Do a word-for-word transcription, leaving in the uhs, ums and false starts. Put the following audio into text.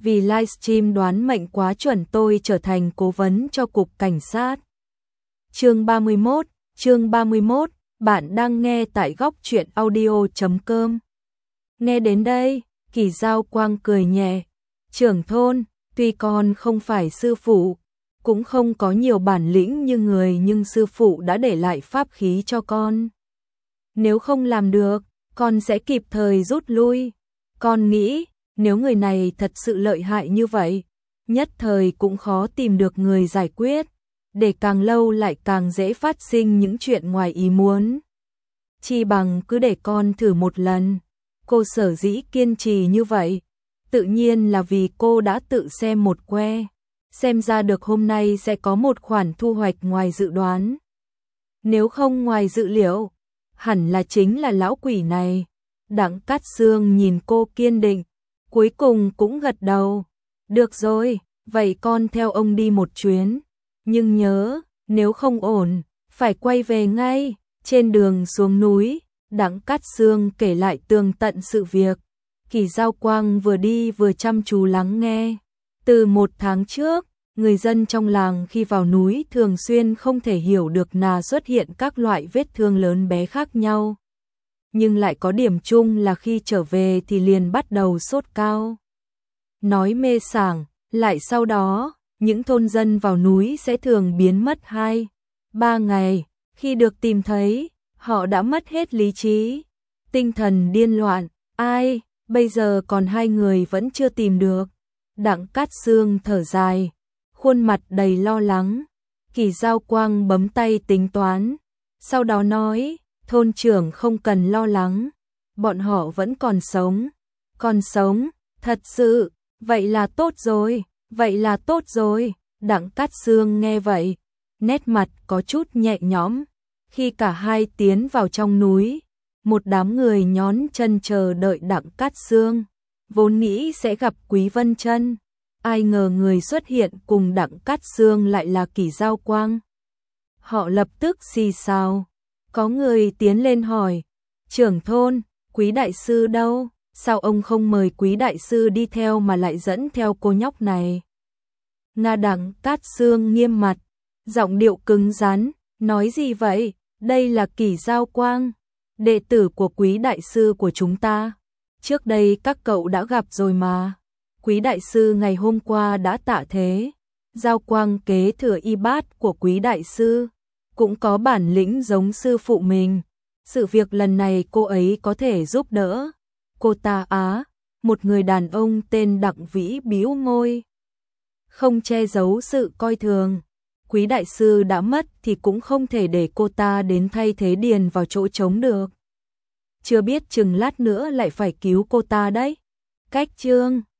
vì livestream đoán mệnh quá chuẩn tôi trở thành cố vấn cho cục cảnh sát. Chương ba mươi mốt, chương ba mươi mốt, bạn đang nghe tại góc truyện audio chấm com. Nghe đến đây, Kỳ Giao Quang cười nhẹ, trưởng thôn, tuy con không phải sư phụ, cũng không có nhiều bản lĩnh như người nhưng sư phụ đã để lại pháp khí cho con. Nếu không làm được, con sẽ kịp thời rút lui. Con nghĩ, nếu người này thật sự lợi hại như vậy, nhất thời cũng khó tìm được người giải quyết, để càng lâu lại càng dễ phát sinh những chuyện ngoài ý muốn. Chi bằng cứ để con thử một lần. Cô sở dĩ kiên trì như vậy, tự nhiên là vì cô đã tự xem một que, xem ra được hôm nay sẽ có một khoản thu hoạch ngoài dự đoán. Nếu không ngoài dự liệu, hẳn là chính là lão quỷ này. Đặng Cát Sương nhìn cô kiên định, cuối cùng cũng gật đầu. Được rồi, vậy con theo ông đi một chuyến. Nhưng nhớ, nếu không ổn, phải quay về ngay. Trên đường xuống núi, Đặng Cát Sương kể lại tường tận sự việc. Kỳ Giao Quang vừa đi vừa chăm chú lắng nghe. Từ một tháng trước, người dân trong làng khi vào núi thường xuyên không thể hiểu được nào xuất hiện các loại vết thương lớn bé khác nhau. Nhưng lại có điểm chung là khi trở về thì liền bắt đầu sốt cao. Nói mê sảng, lại sau đó, những thôn dân vào núi sẽ thường biến mất hai, ba ngày. Khi được tìm thấy, họ đã mất hết lý trí, tinh thần điên loạn. Ai, bây giờ còn hai người vẫn chưa tìm được. Đặng Cát Sương thở dài, khuôn mặt đầy lo lắng. Kỳ Giao Quang bấm tay tính toán, sau đó nói, thôn trưởng không cần lo lắng, bọn họ vẫn còn sống. Còn sống, thật sự, vậy là tốt rồi, vậy là tốt rồi. Đặng Cát Sương nghe vậy, nét mặt có chút nhẹ nhõm. Khi cả hai tiến vào trong núi, một đám người nhón chân chờ đợi Đặng Cát Sương, vốn nghĩ sẽ gặp Quý Vân Chân. Ai ngờ người xuất hiện cùng Đặng Cát Sương lại là Kỳ Giao Quang. Họ lập tức xì xào. Có người tiến lên hỏi, trưởng thôn, Quý đại sư đâu? Sao ông không mời Quý đại sư đi theo mà lại dẫn theo cô nhóc này? Nga Đặng Cát Sương nghiêm mặt, giọng điệu cứng rắn, nói gì vậy? Đây là Kỳ Giao Quang, đệ tử của Quý đại sư của chúng ta. Trước đây các cậu đã gặp rồi mà. Quý đại sư ngày hôm qua đã tạ thế. Giao Quang kế thừa y bát của Quý đại sư, cũng có bản lĩnh giống sư phụ mình. Sự việc lần này cô ấy có thể giúp đỡ. Cô ta á, một người đàn ông tên Đặng Vĩ bĩu môi, không che giấu sự coi thường. Quý đại sư đã mất thì cũng không thể để cô ta đến thay thế điền vào chỗ trống được. Chưa biết chừng lát nữa lại phải cứu cô ta đấy. Cách chương